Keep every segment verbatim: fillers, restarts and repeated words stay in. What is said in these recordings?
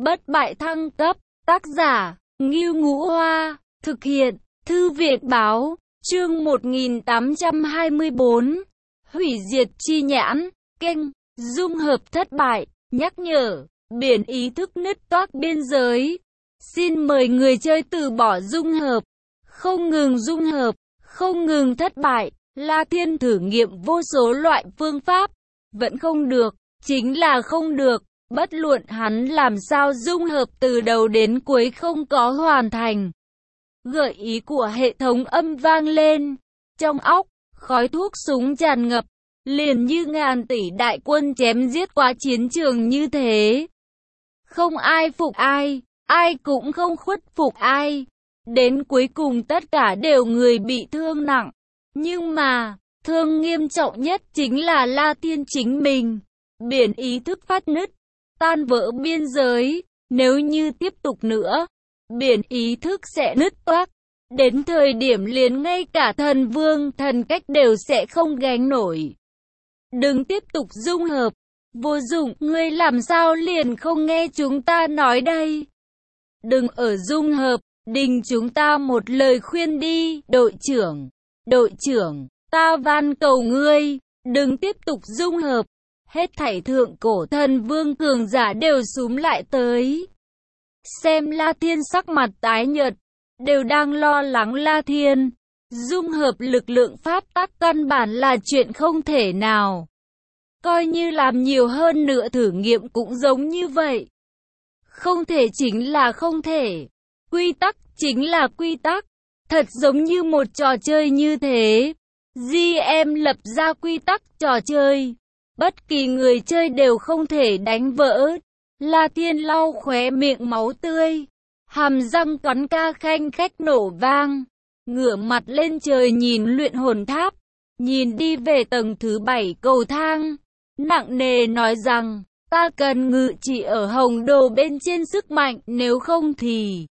Bất bại thăng cấp, tác giả, Ngưu Ngũ Hoa, thực hiện, Thư viện Báo, chương một nghìn tám trăm hai mươi tư, hủy diệt chi nhãn, kênh, dung hợp thất bại, nhắc nhở, biển ý thức nứt toác biên giới. Xin mời người chơi từ bỏ dung hợp, không ngừng dung hợp, không ngừng thất bại. La Thiên thử nghiệm vô số loại phương pháp, vẫn không được, chính là không được. Bất luận hắn làm sao dung hợp từ đầu đến cuối không có hoàn thành. Gợi ý của hệ thống âm vang lên, trong óc, khói thuốc súng tràn ngập, liền như ngàn tỷ đại quân chém giết qua chiến trường như thế. Không ai phục ai, ai cũng không khuất phục ai. Đến cuối cùng tất cả đều người bị thương nặng. Nhưng mà, thương nghiêm trọng nhất chính là La Thiên chính mình. Biển ý thức phát nứt, tan vỡ biên giới. Nếu như tiếp tục nữa, biển ý thức sẽ nứt toác. Đến thời điểm liền ngay cả thần vương thần cách đều sẽ không gánh nổi. Đừng tiếp tục dung hợp. Vô dụng, ngươi làm sao liền không nghe chúng ta nói đây? Đừng ở dung hợp, đình chúng ta một lời khuyên đi, đội trưởng. Đội trưởng, ta van cầu ngươi, đừng tiếp tục dung hợp. Hết thảy thượng cổ thần vương cường giả đều xúm lại tới. Xem La Thiên sắc mặt tái nhợt, đều đang lo lắng La Thiên. Dung hợp lực lượng pháp tắc căn bản là chuyện không thể nào. Coi như làm nhiều hơn nữa thử nghiệm cũng giống như vậy. Không thể chính là không thể. Quy tắc chính là quy tắc. Thật giống như một trò chơi như thế. giê em lập ra quy tắc trò chơi. Bất kỳ người chơi đều không thể đánh vỡ. La Thiên lau khóe miệng máu tươi. Hàm răng cắn ca khanh khách nổ vang. Ngửa mặt lên trời nhìn luyện hồn tháp. Nhìn đi về tầng thứ bảy cầu thang. Nặng nề nói rằng, ta cần ngự trị ở hồng đồ bên trên sức mạnh, nếu không thì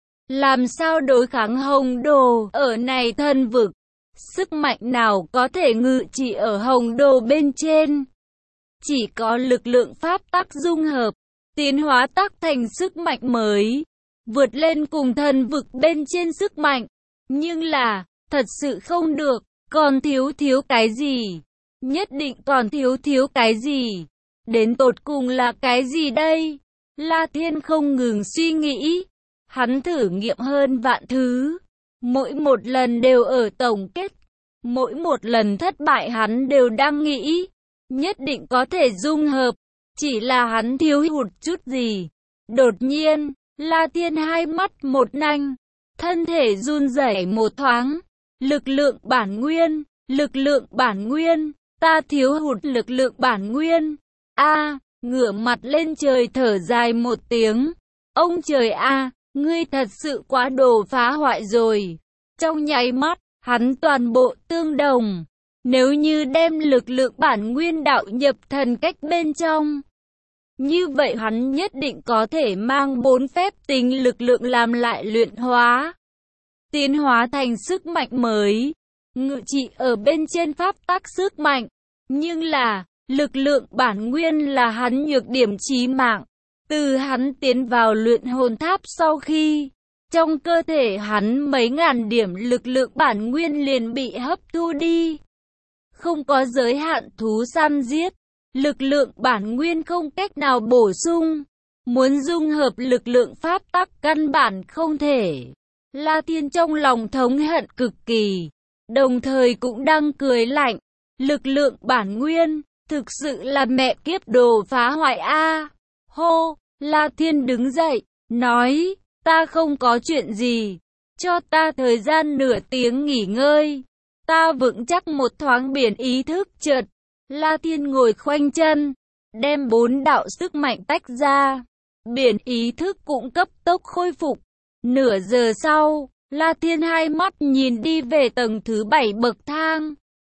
làm sao đối kháng hồng đồ ở này thần vực? Sức mạnh nào có thể ngự trị ở hồng đồ bên trên? Chỉ có lực lượng pháp tắc dung hợp, tiến hóa tác thành sức mạnh mới, vượt lên cùng thần vực bên trên sức mạnh. Nhưng là, thật sự không được, còn thiếu thiếu cái gì? Nhất định còn thiếu thiếu cái gì? Đến tột cùng là cái gì đây? La Thiên không ngừng suy nghĩ. Hắn thử nghiệm hơn vạn thứ. Mỗi một lần đều ở tổng kết. Mỗi một lần thất bại hắn đều đang nghĩ. Nhất định có thể dung hợp. Chỉ là hắn thiếu hụt chút gì. Đột nhiên, La Thiên hai mắt một nanh. Thân thể run rẩy một thoáng. Lực lượng bản nguyên. Lực lượng bản nguyên. Ta thiếu hụt lực lượng bản nguyên. A, ngửa mặt lên trời thở dài một tiếng. Ông trời a, ngươi thật sự quá đồ phá hoại rồi. Trong nháy mắt, hắn toàn bộ tương đồng. Nếu như đem lực lượng bản nguyên đạo nhập thần cách bên trong, như vậy hắn nhất định có thể mang bốn phép tính lực lượng làm lại luyện hóa. Tiến hóa thành sức mạnh mới. Ngự trị ở bên trên pháp tắc sức mạnh. Nhưng là, lực lượng bản nguyên là hắn nhược điểm chí mạng. Từ hắn tiến vào luyện hồn tháp sau khi, trong cơ thể hắn mấy ngàn điểm lực lượng bản nguyên liền bị hấp thu đi. Không có giới hạn thú săn giết, lực lượng bản nguyên không cách nào bổ sung. Muốn dung hợp lực lượng pháp tắc căn bản không thể. La Thiên trong lòng thống hận cực kỳ, đồng thời cũng đang cười lạnh. Lực lượng bản nguyên, thực sự là mẹ kiếp đồ phá hoại a. Hô, La Thiên đứng dậy, nói, ta không có chuyện gì, cho ta thời gian nửa tiếng nghỉ ngơi. Ta vững chắc một thoáng biển ý thức chợt. La Thiên ngồi khoanh chân, đem bốn đạo sức mạnh tách ra. Biển ý thức cũng cấp tốc khôi phục. Nửa giờ sau, La Thiên hai mắt nhìn đi về tầng thứ bảy bậc thang.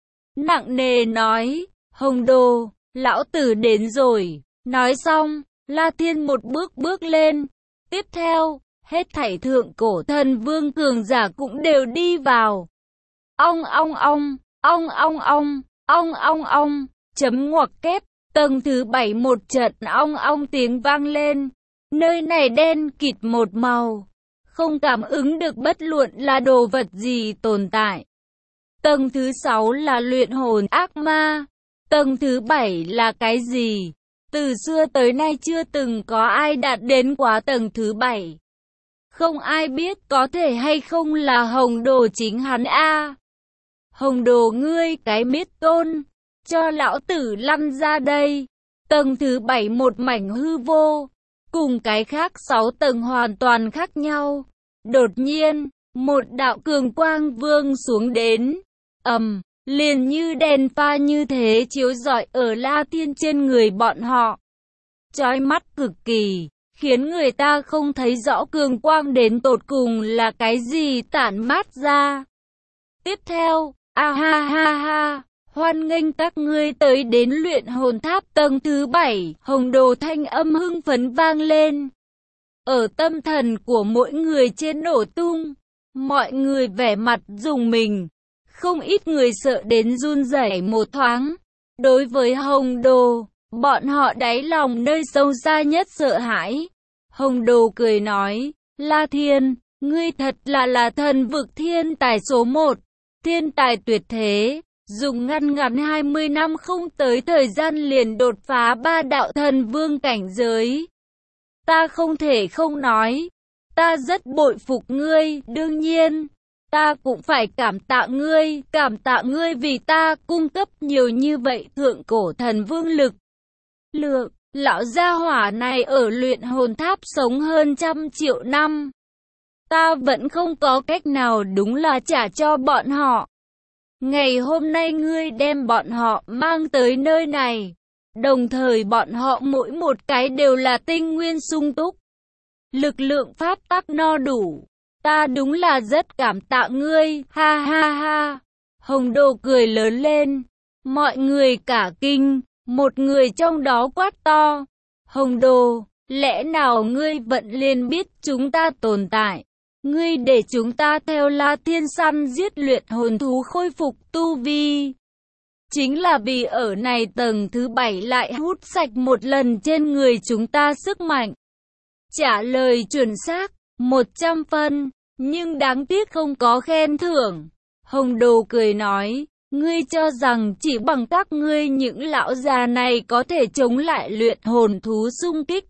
Nặng nề nói, hồng đồ, lão tử đến rồi. Nói xong, La Thiên một bước bước lên. Tiếp theo, hết thảy thượng cổ thần vương cường giả cũng đều đi vào. Ong ong ong, ong ong ong, ong ong ong, chấm ngoặc kép, tầng thứ bảy một trận ong ong tiếng vang lên. Nơi này đen kịt một màu, không cảm ứng được bất luận là đồ vật gì tồn tại. Tầng thứ sáu là luyện hồn ác ma. Tầng thứ bảy là cái gì? Từ xưa tới nay chưa từng có ai đạt đến quá tầng thứ bảy. Không ai biết có thể hay không là Hồng Đồ chính hắn a. Hồng Đồ ngươi cái miết tôn, cho lão tử lăn ra đây. Tầng thứ bảy một mảnh hư vô, cùng cái khác sáu tầng hoàn toàn khác nhau. Đột nhiên, một đạo cường quang vương xuống đến, ầm, liền như đèn pha như thế chiếu rọi ở La Thiên trên người bọn họ. Chói mắt cực kỳ, khiến người ta không thấy rõ cường quang đến tột cùng là cái gì tản mát ra. Tiếp theo, a ha ha ha, hoan nghênh các ngươi tới đến luyện hồn tháp tầng thứ bảy, Hồng Đồ thanh âm hưng phấn vang lên. Ở tâm thần của mỗi người trên nổ tung, mọi người vẻ mặt rùng mình, không ít người sợ đến run rẩy một thoáng. Đối với Hồng Đồ, bọn họ đáy lòng nơi sâu xa nhất sợ hãi. Hồng Đồ cười nói, La Thiên, ngươi thật là là thần vực thiên tài số một, thiên tài tuyệt thế, dùng ngăn ngắn hai mươi năm không tới thời gian liền đột phá ba đạo thần vương cảnh giới. Ta không thể không nói, ta rất bội phục ngươi, đương nhiên, ta cũng phải cảm tạ ngươi, cảm tạ ngươi vì ta cung cấp nhiều như vậy thượng cổ thần vương lực. Lượng, lão gia hỏa này ở luyện hồn tháp sống hơn trăm triệu năm. Ta vẫn không có cách nào đúng là trả cho bọn họ. Ngày hôm nay ngươi đem bọn họ mang tới nơi này. Đồng thời bọn họ mỗi một cái đều là tinh nguyên sung túc. Lực lượng pháp tắc no đủ. Ta đúng là rất cảm tạ ngươi, ha ha ha. Hồng Đồ cười lớn lên. Mọi người cả kinh, một người trong đó quát to. Hồng Đồ, lẽ nào ngươi vẫn liền biết chúng ta tồn tại? Ngươi để chúng ta theo La Thiên săn giết luyện hồn thú khôi phục tu vi. Chính là vì ở này tầng thứ bảy lại hút sạch một lần trên người chúng ta sức mạnh. Trả lời chuẩn xác, một trăm phân, nhưng đáng tiếc không có khen thưởng. Hồng Đồ cười nói, ngươi cho rằng chỉ bằng các ngươi những lão già này có thể chống lại luyện hồn thú xung kích.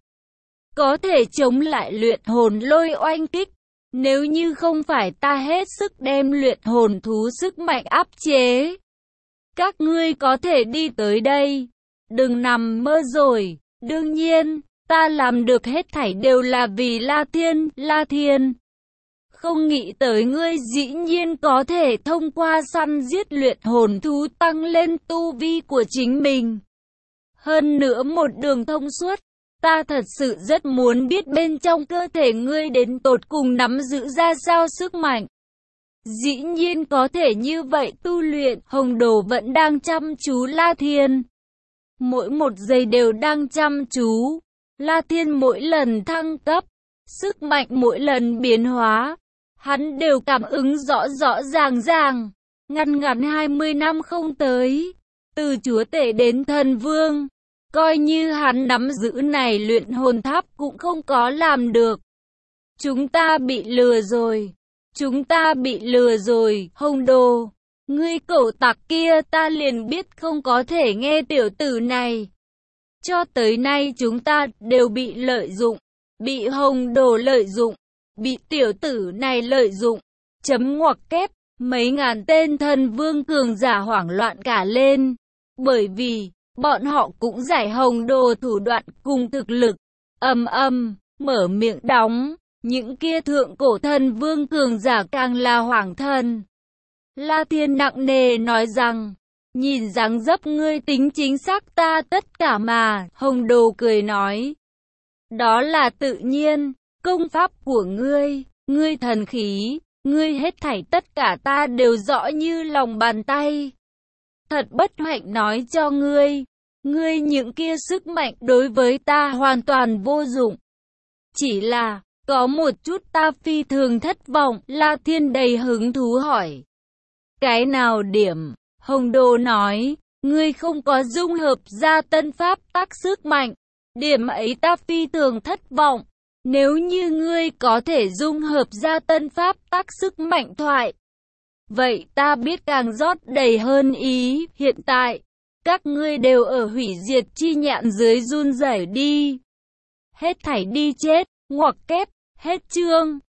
Có thể chống lại luyện hồn lôi oanh kích. Nếu như không phải ta hết sức đem luyện hồn thú sức mạnh áp chế. Các ngươi có thể đi tới đây. Đừng nằm mơ rồi. Đương nhiên, ta làm được hết thảy đều là vì La Thiên, La Thiên. Không nghĩ tới ngươi dĩ nhiên có thể thông qua săn giết luyện hồn thú tăng lên tu vi của chính mình. Hơn nữa một đường thông suốt. Ta thật sự rất muốn biết bên trong cơ thể ngươi đến tột cùng nắm giữ ra sao sức mạnh. Dĩ nhiên có thể như vậy tu luyện, Hồng Đồ vẫn đang chăm chú La Thiên. Mỗi một giây đều đang chăm chú. La Thiên mỗi lần thăng cấp, sức mạnh mỗi lần biến hóa, hắn đều cảm ứng rõ rõ ràng ràng. Ngăn ngắn hai mươi năm không tới, từ chúa tể đến thần vương. Coi như hắn nắm giữ này luyện hồn tháp cũng không có làm được. Chúng ta bị lừa rồi. Chúng ta bị lừa rồi, Hồng Đồ. Ngươi cẩu tặc kia ta liền biết không có thể nghe tiểu tử này. Cho tới nay chúng ta đều bị lợi dụng. Bị Hồng Đồ lợi dụng. Bị tiểu tử này lợi dụng. Chấm ngoặc kép. Mấy ngàn tên thần vương cường giả hoảng loạn cả lên. Bởi vì bọn họ cũng giải Hồng Đồ thủ đoạn cùng thực lực. Ầm ầm, mở miệng đóng, những kia thượng cổ thần vương cường giả càng là hoảng thần. La Thiên nặng nề nói rằng, nhìn dáng dấp ngươi tính chính xác ta tất cả mà, Hồng Đồ cười nói. Đó là tự nhiên, công pháp của ngươi, ngươi thần khí, ngươi hết thảy tất cả ta đều rõ như lòng bàn tay. Thật bất hạnh nói cho ngươi, ngươi những kia sức mạnh đối với ta hoàn toàn vô dụng. Chỉ là, có một chút ta phi thường thất vọng, La Thiên đầy hứng thú hỏi. Cái nào điểm? Hồng Đồ nói, ngươi không có dung hợp ra tân pháp tác sức mạnh. Điểm ấy ta phi thường thất vọng. Nếu như ngươi có thể dung hợp ra tân pháp tắc sức mạnh thoại, vậy ta biết càng rót đầy hơn ý. Hiện tại, các ngươi đều ở hủy diệt chi nhãn dưới run rẩy đi. Hết thảy đi chết, ngoặc kép, hết chương.